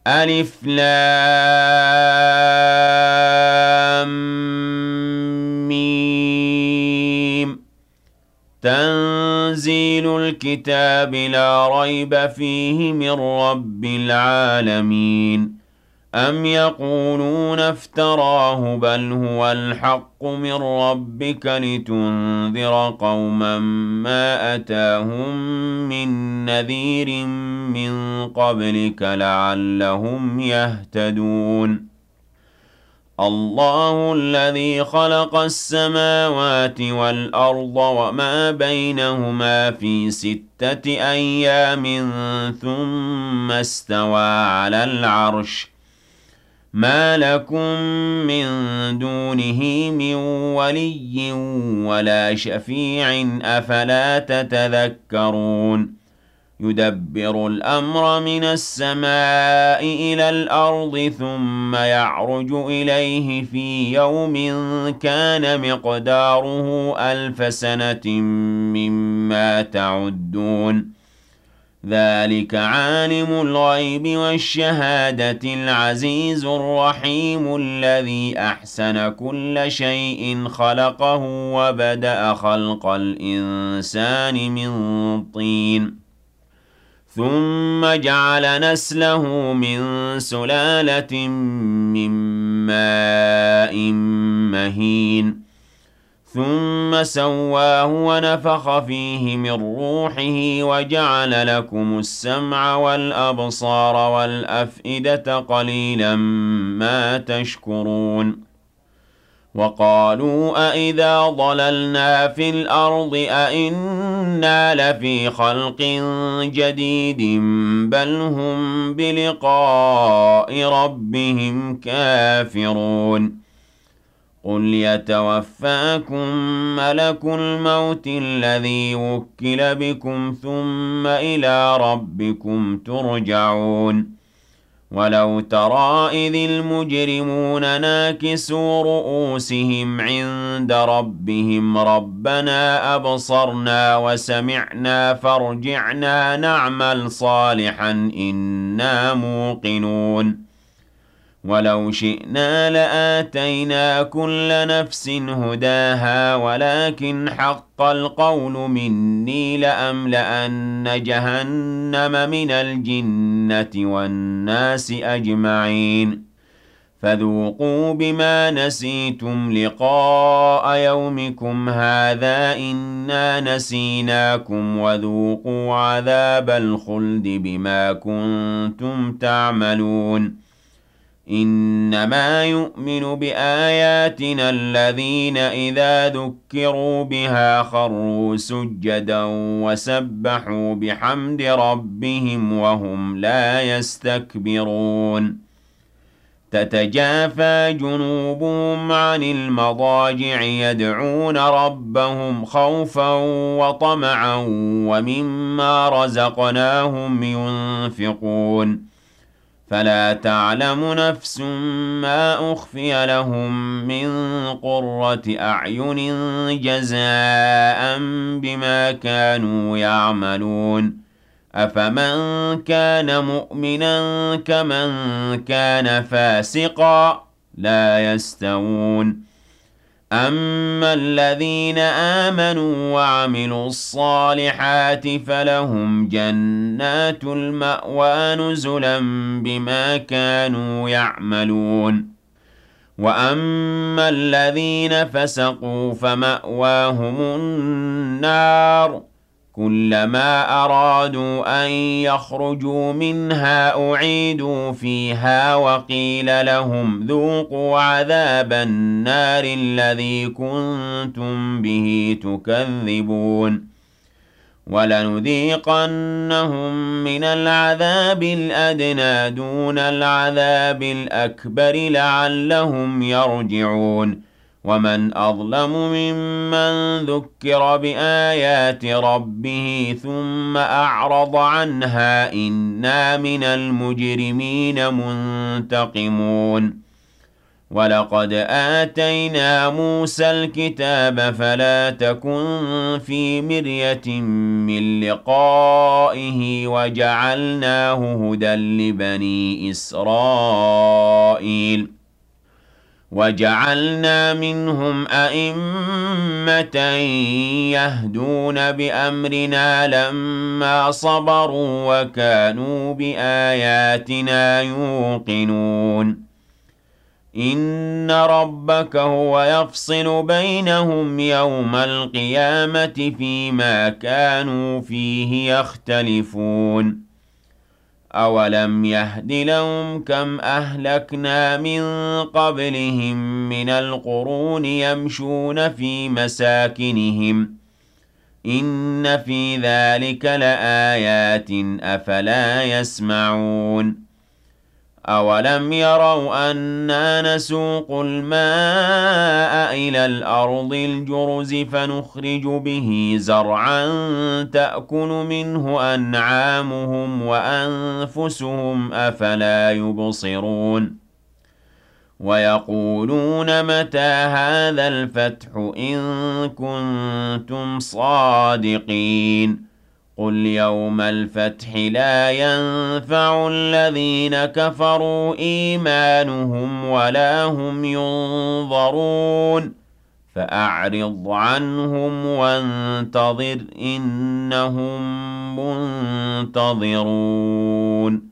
ألف لام ميم. تنزيل الكتاب لا ريب فيه من رب العالمين. أم يقولون افتراه بل هو الحق من ربك لتنذر قوما ما أتاهم من نذير من قبلك لعلهم يهتدون. الله الذي خلق السماوات والأرض وما بينهما في 6 أيام ثم استوى على العرش. ما لكم من دونه من ولي ولا شفيع أفلا تتذكرون. يدبر الأمر من السماء إلى الأرض ثم يعرج إليه في يوم كان مقداره 1000 سنة مما تعدون. ذلك عالم الغيب والشهادة العزيز الرحيم الذي أحسن كل شيء خلقه وبدأ خلق الإنسان من طين ثم جعل نسله من سلالة من ماء مهين ثم سواه ونفخ فيه من روحه وجعل لكم السمع والأبصار والأفئدة قليلا ما تشكرون. وقالوا أإذا ضللنا في الأرض أإنا لفي خلق جديد بل هم بلقاء ربهم كافرون. قل يتوفاكم ملك الموت الذي وكل بكم ثم إلى ربكم ترجعون. ولو ترى إذ المجرمون ناكسوا رؤوسهم عند ربهم ربنا أبصرنا وسمعنا فارجعنا نعمل صالحا إنا موقنون. ولو شئنا لآتينا كل نفس هداها ولكن حق القول مني لأملأن جهنم من الجنة والناس أجمعين. فذوقوا بما نسيتم لقاء يومكم هذا إنا نسيناكم وذوقوا عذاب الخلد بما كنتم تعملون. إنما يؤمن بآياتنا الذين إذا ذكروا بها خروا سجدا وسبحوا بحمد ربهم وهم لا يستكبرون. تتجافى جنوبهم عن المضاجع يدعون ربهم خوفا وطمعا ومما رزقناهم ينفقون. فلا تعلم نفس ما أخفي لهم من قرة أعين جزاء بما كانوا يعملون. أفمن كان مؤمنا كمن كان فاسقا لا يستوون. أما الذين آمنوا وعملوا الصالحات فلهم جنات المأوى نزلا بما كانوا يعملون. وأما الذين فسقوا فمأواهم النار كلما أرادوا أن يخرجوا منها أعيدوا فيها وقيل لهم ذوقوا عذاب النار الذي كنتم به تكذبون. ولنذيقنهم من العذاب الأدنى دون العذاب الأكبر لعلهم يرجعون. ومن أظلم ممن ذكر بآيات ربه ثم أعرض عنها إنا من المجرمين منتقمون. وَلَقَدْ آتَيْنَا مُوسَى الْكِتَابَ فَلَا تَكُن فِي مِرْيَةٍ مِّن لِّقَائِهِ وَجَعَلْنَاهُ هُدًى لِّبَنِي إِسْرَائِيلَ وَجَعَلْنَا مِنْهُمْ أَئِمَّةً يَهْدُونَ بِأَمْرِنَا لَمَّا صَبَرُوا وَكَانُوا بِآيَاتِنَا يُوقِنُونَ إِنَّ رَبَّكَ هُوَ يَفْصِلُ بَيْنَهُمْ يَوْمَ الْقِيَامَةِ فِيمَا كَانُوا فِيهِ يَخْتَلِفُونَ أَوَلَمْ يَهْدِ لَهُمْ كَمْ أَهْلَكْنَا مِن قَبْلِهِم مِّنَ الْقُرُونِ يَمْشُونَ فِي مَسَاكِنِهِمْ ۗ إِنَّ فِي ذَٰلِكَ لَآيَاتٍ ۖ أَفَلَا يَسْمَعُونَ أَوَلَمْ يَرَوْا أَنَّا نَسُوقُ الْمَاءَ إِلَى الْأَرْضِ الْجُرُزِ فَنُخْرِجُ بِهِ زَرْعًا تَأْكُلُ مِنْهُ أَنْعَامُهُمْ وَأَنفُسُهُمْ ۖ أَفَلَا يُبْصِرُونَ وَيَقُولُونَ مَتَىٰ هَٰذَا الْفَتْحُ إِن كُنتُمْ صَادِقِينَ قُلْ يَوْمَ الْفَتْحِ لَا يَنفَعُ الَّذِينَ كَفَرُوا إِيمَانُهُمْ وَلَا هُمْ يُنظَرُونَ فَأَعْرِضْ عَنْهُمْ وَانتَظِرْ إِنَّهُم مُّنتَظِرُونَ